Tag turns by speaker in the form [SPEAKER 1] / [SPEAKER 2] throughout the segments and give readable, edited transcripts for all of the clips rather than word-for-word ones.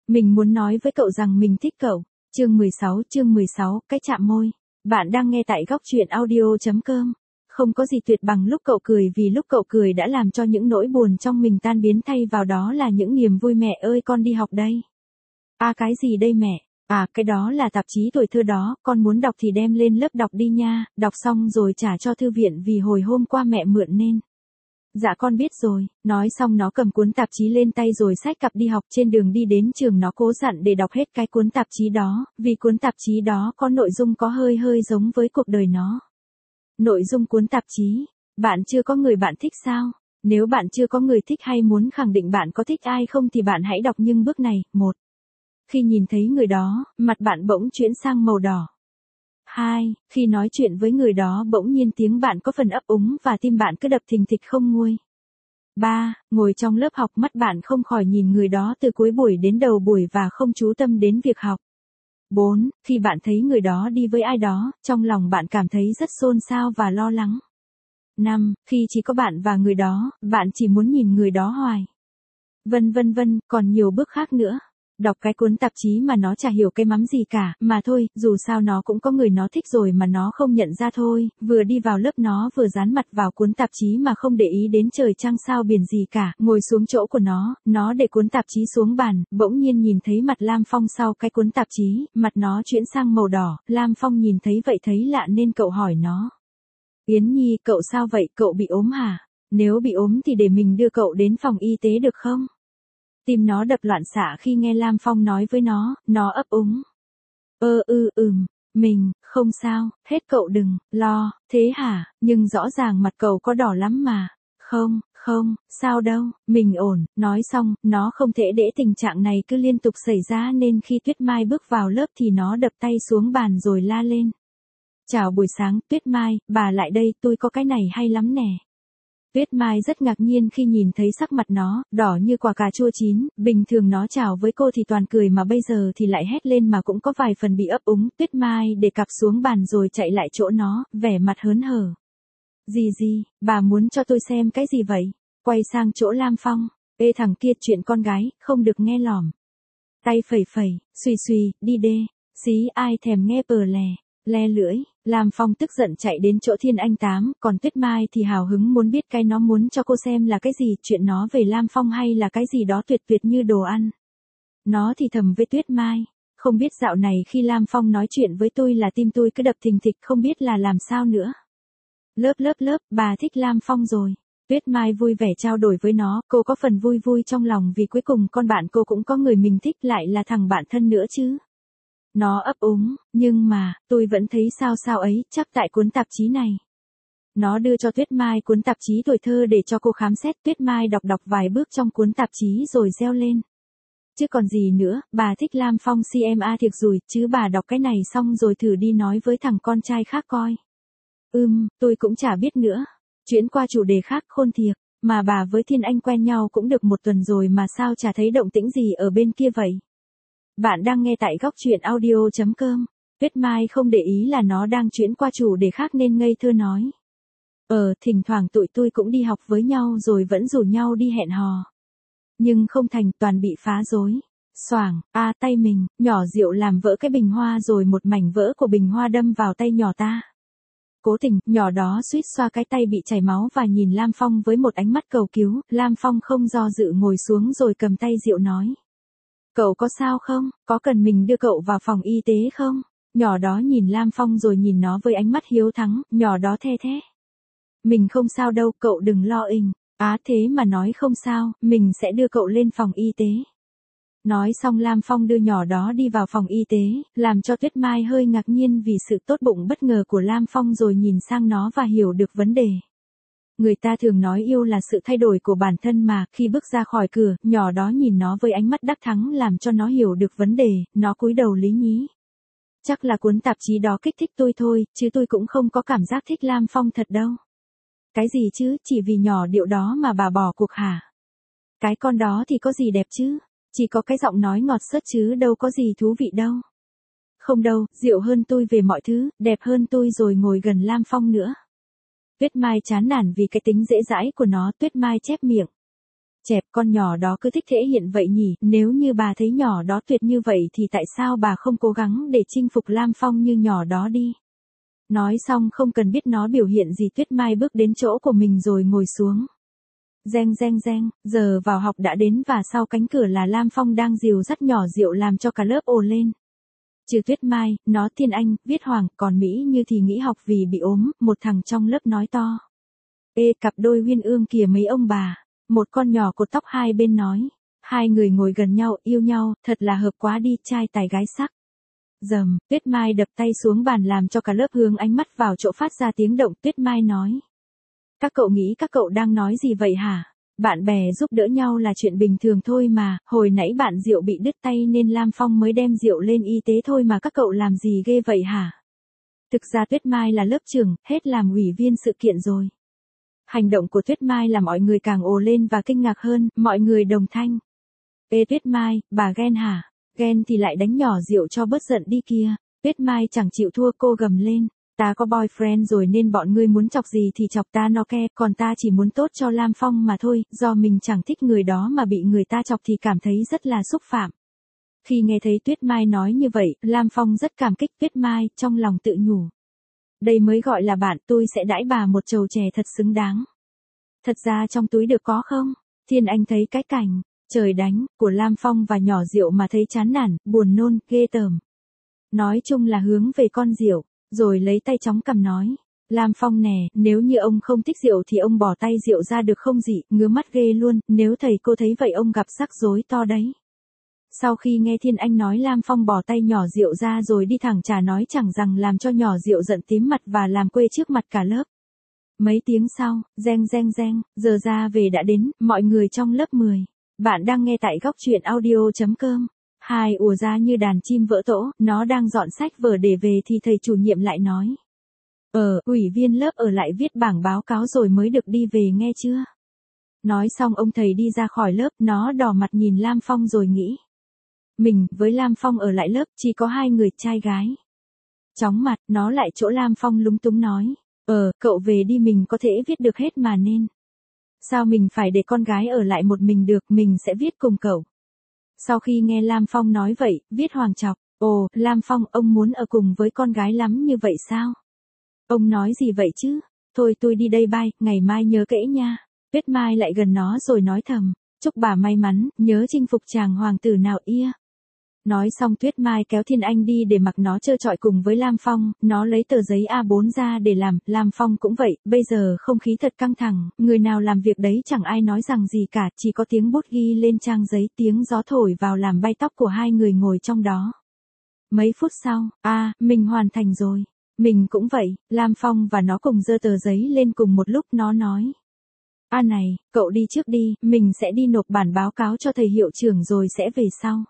[SPEAKER 1] Mình muốn nói với cậu rằng mình thích cậu. Chương 16, cái chạm môi. Bạn đang nghe tại góc truyện audio.com. Không có gì tuyệt bằng lúc cậu cười, vì lúc cậu cười đã làm cho những nỗi buồn trong mình tan biến, thay vào đó là những niềm vui. Mẹ ơi, con đi học đây. À, cái gì đây mẹ? À, cái đó là tạp chí tuổi thơ đó, con muốn đọc thì đem lên lớp đọc đi nha, đọc xong rồi trả cho thư viện vì hồi hôm qua mẹ mượn nên. Dạ con biết rồi. Nói xong nó cầm cuốn tạp chí lên tay rồi xách cặp đi học. Trên đường đi đến trường nó cố dặn để đọc hết cái cuốn tạp chí đó, vì cuốn tạp chí đó có nội dung có hơi giống với cuộc đời nó. Nội dung cuốn tạp chí: bạn chưa có người bạn thích sao? Nếu bạn chưa có người thích hay muốn khẳng định bạn có thích ai không thì bạn hãy đọc nhưng bước này. 1. Khi nhìn thấy người đó, mặt bạn bỗng chuyển sang màu đỏ. 2. Khi nói chuyện với người đó bỗng nhiên tiếng bạn có phần ấp úng và tim bạn cứ đập thình thịch không nguôi. 3. Ngồi trong lớp học mắt bạn không khỏi nhìn người đó từ cuối buổi đến đầu buổi và không chú tâm đến việc học. 4. Khi bạn thấy người đó đi với ai đó, trong lòng bạn cảm thấy rất xôn xao và lo lắng. 5. Khi chỉ có bạn và người đó, bạn chỉ muốn nhìn người đó hoài. Vân vân, còn nhiều bước khác nữa. Đọc cái cuốn tạp chí mà nó chả hiểu cái mắm gì cả, mà thôi, dù sao nó cũng có người nó thích rồi mà nó không nhận ra thôi. Vừa đi vào lớp nó vừa dán mặt vào cuốn tạp chí mà không để ý đến trời trăng sao biển gì cả. Ngồi xuống chỗ của nó để cuốn tạp chí xuống bàn, bỗng nhiên nhìn thấy mặt Lam Phong sau cái cuốn tạp chí, mặt nó chuyển sang màu đỏ. Lam Phong nhìn thấy vậy thấy lạ nên cậu hỏi nó: Yến Nhi, cậu sao vậy, cậu bị ốm hả? Nếu bị ốm thì để mình đưa cậu đến phòng y tế được không? Tim nó đập loạn xạ khi nghe Lam Phong nói với nó ấp úng. Mình, không sao, hết cậu đừng lo. Thế hả? Nhưng rõ ràng mặt cậu có đỏ lắm mà. Không, sao đâu, mình ổn. Nói xong, nó không thể để tình trạng này cứ liên tục xảy ra nên khi Tuyết Mai bước vào lớp thì nó đập tay xuống bàn rồi la lên: Chào buổi sáng, Tuyết Mai, bà lại đây, tôi có cái này hay lắm nè. Tuyết Mai rất ngạc nhiên khi nhìn thấy sắc mặt nó, đỏ như quả cà chua chín. Bình thường nó chào với cô thì toàn cười mà bây giờ thì lại hét lên mà cũng có vài phần bị ấp úng. Tuyết Mai để cặp xuống bàn rồi chạy lại chỗ nó, vẻ mặt hớn hở. Gì, bà muốn cho tôi xem cái gì vậy? Quay sang chỗ Lam Phong. Ê thằng kia, chuyện con gái, không được nghe lỏm. Tay phẩy, suy, đi đê. Xí ai thèm nghe pờ lè. Le lưỡi. Lam Phong tức giận chạy đến chỗ Thiên Anh Tám, còn Tuyết Mai thì hào hứng muốn biết cái nó muốn cho cô xem là cái gì, chuyện nó về Lam Phong hay là cái gì đó tuyệt như đồ ăn. Nó thì thầm với Tuyết Mai: Không biết dạo này khi Lam Phong nói chuyện với tôi là tim tôi cứ đập thình thịch không biết là làm sao nữa. Lớp, bà thích Lam Phong rồi. Tuyết Mai vui vẻ trao đổi với nó, cô có phần vui trong lòng vì cuối cùng con bạn cô cũng có người mình thích, lại là thằng bạn thân nữa chứ. Nó ấp úng, nhưng mà, tôi vẫn thấy sao ấy, chắc tại cuốn tạp chí này. Nó đưa cho Tuyết Mai cuốn tạp chí tuổi thơ để cho cô khám xét. Tuyết Mai đọc vài bước trong cuốn tạp chí rồi reo lên: Chứ còn gì nữa, bà thích Lam Phong CMA thiệt rồi, chứ bà đọc cái này xong rồi thử đi nói với thằng con trai khác coi. Tôi cũng chả biết nữa. Chuyển qua chủ đề khác, khôn thiệt, mà bà với Thiên Anh quen nhau cũng được 1 tuần rồi mà sao chả thấy động tĩnh gì ở bên kia vậy? Bạn đang nghe tại góc truyện audio.com. Tuyết Mai không để ý là nó đang chuyển qua chủ đề khác nên ngây thơ nói: Thỉnh thoảng tụi tôi cũng đi học với nhau rồi vẫn rủ nhau đi hẹn hò. Nhưng không thành, toàn bị phá rối. Xoảng, tay mình, nhỏ rượu làm vỡ cái bình hoa rồi một mảnh vỡ của bình hoa đâm vào tay nhỏ ta. Cố tình, nhỏ đó suýt xoa cái tay bị chảy máu và nhìn Lam Phong với một ánh mắt cầu cứu. Lam Phong không do dự ngồi xuống rồi cầm tay rượu nói: Cậu có sao không? Có cần mình đưa cậu vào phòng y tế không? Nhỏ đó nhìn Lam Phong rồi nhìn nó với ánh mắt hiếu thắng. Nhỏ đó the thé: Mình không sao đâu, cậu đừng lo inh. Thế mà nói không sao, mình sẽ đưa cậu lên phòng y tế. Nói xong Lam Phong đưa nhỏ đó đi vào phòng y tế, làm cho Tuyết Mai hơi ngạc nhiên vì sự tốt bụng bất ngờ của Lam Phong rồi nhìn sang nó và hiểu được vấn đề. Người ta thường nói yêu là sự thay đổi của bản thân mà, khi bước ra khỏi cửa, nhỏ đó nhìn nó với ánh mắt đắc thắng làm cho nó hiểu được vấn đề, nó cúi đầu lý nhí: Chắc là cuốn tạp chí đó kích thích tôi thôi, chứ tôi cũng không có cảm giác thích Lam Phong thật đâu. Cái gì chứ, chỉ vì nhỏ điệu đó mà bà bỏ cuộc hả? Cái con đó thì có gì đẹp chứ? Chỉ có cái giọng nói ngọt xớt chứ đâu có gì thú vị đâu. Không đâu, dịu hơn tôi về mọi thứ, đẹp hơn tôi rồi ngồi gần Lam Phong nữa. Tuyết Mai chán nản vì cái tính dễ dãi của nó. Tuyết Mai chép miệng: Chẹp, con nhỏ đó cứ thích thể hiện vậy nhỉ, nếu như bà thấy nhỏ đó tuyệt như vậy thì tại sao bà không cố gắng để chinh phục Lam Phong như nhỏ đó đi. Nói xong không cần biết nó biểu hiện gì, Tuyết Mai bước đến chỗ của mình rồi ngồi xuống. Reng reng reng, giờ vào học đã đến và sau cánh cửa là Lam Phong đang dìu dắt nhỏ Diệu làm cho cả lớp ồ lên. Trừ Tuyết Mai, nó Thiên Anh, Viết Hoàng, còn Mỹ Như thì nghỉ học vì bị ốm, một thằng trong lớp nói to. Ê, cặp đôi Huyên Ương kìa mấy ông bà. Một con nhỏ cột tóc hai bên nói. Hai người ngồi gần nhau, yêu nhau, thật là hợp quá đi, trai tài gái sắc. Dầm, Tuyết Mai đập tay xuống bàn làm cho cả lớp hướng ánh mắt vào chỗ phát ra tiếng động. Tuyết Mai nói. Các cậu nghĩ các cậu đang nói gì vậy hả? Bạn bè giúp đỡ nhau là chuyện bình thường thôi mà, hồi nãy bạn Diệu bị đứt tay nên Lam Phong mới đem Diệu lên y tế thôi mà các cậu làm gì ghê vậy hả? Thực ra Tuyết Mai là lớp trưởng, hết làm ủy viên sự kiện rồi. Hành động của Tuyết Mai làm mọi người càng ồ lên và kinh ngạc hơn, mọi người đồng thanh. Ê Tuyết Mai, bà ghen hả? Ghen thì lại đánh nhỏ Diệu cho bớt giận đi kia. Tuyết Mai chẳng chịu thua, cô gầm lên. Ta có boyfriend rồi nên bọn ngươi muốn chọc gì thì chọc ta no ke, còn ta chỉ muốn tốt cho Lam Phong mà thôi, do mình chẳng thích người đó mà bị người ta chọc thì cảm thấy rất là xúc phạm. Khi nghe thấy Tuyết Mai nói như vậy, Lam Phong rất cảm kích. Tuyết Mai trong lòng tự nhủ. Đây mới gọi là bạn, tôi sẽ đãi bà một chầu chè thật xứng đáng. Thật ra trong túi được có không? Thiên Anh thấy cái cảnh, trời đánh, của Lam Phong và nhỏ Diệu mà thấy chán nản, buồn nôn, ghê tởm. Nói chung là hướng về con Diệu, rồi lấy tay chóng cầm nói. Lam Phong nè, nếu như ông không thích Diệu thì ông bỏ tay Diệu ra được không dị, ngứa mắt ghê luôn, nếu thầy cô thấy vậy ông gặp rắc rối to đấy. Sau khi nghe Thiên Anh nói Lam Phong bỏ tay nhỏ Diệu ra rồi đi thẳng trả nói chẳng rằng làm cho nhỏ Diệu giận tím mặt và làm quê trước mặt cả lớp. Mấy tiếng sau, reng reng reng, giờ ra về đã đến, mọi người trong lớp 10. Bạn đang nghe tại góc truyện audio.com. Hai ùa ra như đàn chim vỡ tổ, nó đang dọn sách vở để về thì thầy chủ nhiệm lại nói. Ủy viên lớp ở lại viết bảng báo cáo rồi mới được đi về nghe chưa? Nói xong ông thầy đi ra khỏi lớp, nó đỏ mặt nhìn Lam Phong rồi nghĩ. Mình với Lam Phong ở lại lớp chỉ có hai người trai gái. Chóng mặt, nó lại chỗ Lam Phong lúng túng nói. Cậu về đi, mình có thể viết được hết mà nên. Sao mình phải để con gái ở lại một mình được, mình sẽ viết cùng cậu. Sau khi nghe Lam Phong nói vậy, Viết Hoàng chọc. Ồ, Lam Phong, ông muốn ở cùng với con gái lắm như vậy sao? Ông nói gì vậy chứ? Thôi tôi đi đây bye, ngày mai nhớ kể nha. Tuyết Mai lại gần nó rồi nói thầm. Chúc bà may mắn, nhớ chinh phục chàng hoàng tử nào ia. Nói xong Tuyết Mai kéo Thiên Anh đi để mặc nó trơ trọi cùng với Lam Phong, nó lấy tờ giấy A4 ra để làm, Lam Phong cũng vậy, bây giờ không khí thật căng thẳng, người nào làm việc đấy chẳng ai nói rằng gì cả, chỉ có tiếng bút ghi lên trang giấy, tiếng gió thổi vào làm bay tóc của hai người ngồi trong đó. Mấy phút sau, mình hoàn thành rồi. Mình cũng vậy, Lam Phong và nó cùng giơ tờ giấy lên cùng một lúc, nó nói. Này, cậu đi trước đi, mình sẽ đi nộp bản báo cáo cho thầy hiệu trưởng rồi sẽ về sau.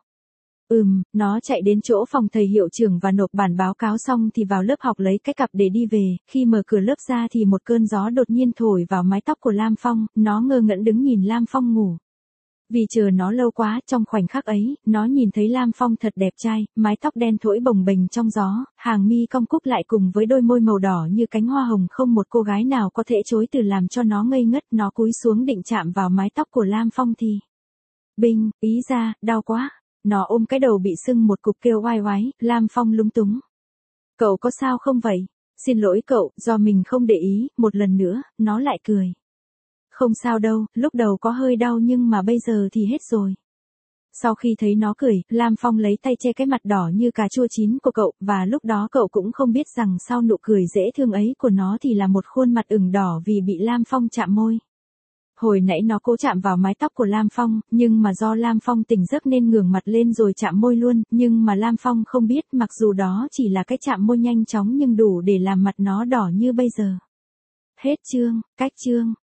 [SPEAKER 1] Nó chạy đến chỗ phòng thầy hiệu trưởng và nộp bản báo cáo xong thì vào lớp học lấy cái cặp để đi về, khi mở cửa lớp ra thì một cơn gió đột nhiên thổi vào mái tóc của Lam Phong, nó ngơ ngẩn đứng nhìn Lam Phong ngủ. Vì chờ nó lâu quá, trong khoảnh khắc ấy, nó nhìn thấy Lam Phong thật đẹp trai, mái tóc đen thổi bồng bềnh trong gió, hàng mi cong cúc lại cùng với đôi môi màu đỏ như cánh hoa hồng, không một cô gái nào có thể chối từ, làm cho nó ngây ngất, nó cúi xuống định chạm vào mái tóc của Lam Phong thì binh, ý ra, đau quá. Nó ôm cái đầu bị sưng một cục kêu oai oái, Lam Phong lúng túng. Cậu có sao không vậy? Xin lỗi cậu, do mình không để ý, một lần nữa, nó lại cười. Không sao đâu, lúc đầu có hơi đau nhưng mà bây giờ thì hết rồi. Sau khi thấy nó cười, Lam Phong lấy tay che cái mặt đỏ như cà chua chín của cậu, và lúc đó cậu cũng không biết rằng sau nụ cười dễ thương ấy của nó thì là một khuôn mặt ửng đỏ vì bị Lam Phong chạm môi. Hồi nãy nó cố chạm vào mái tóc của Lam Phong, nhưng mà do Lam Phong tỉnh giấc nên ngửa mặt lên rồi chạm môi luôn, nhưng mà Lam Phong không biết mặc dù đó chỉ là cái chạm môi nhanh chóng nhưng đủ để làm mặt nó đỏ như bây giờ. Hết chương, cách chương.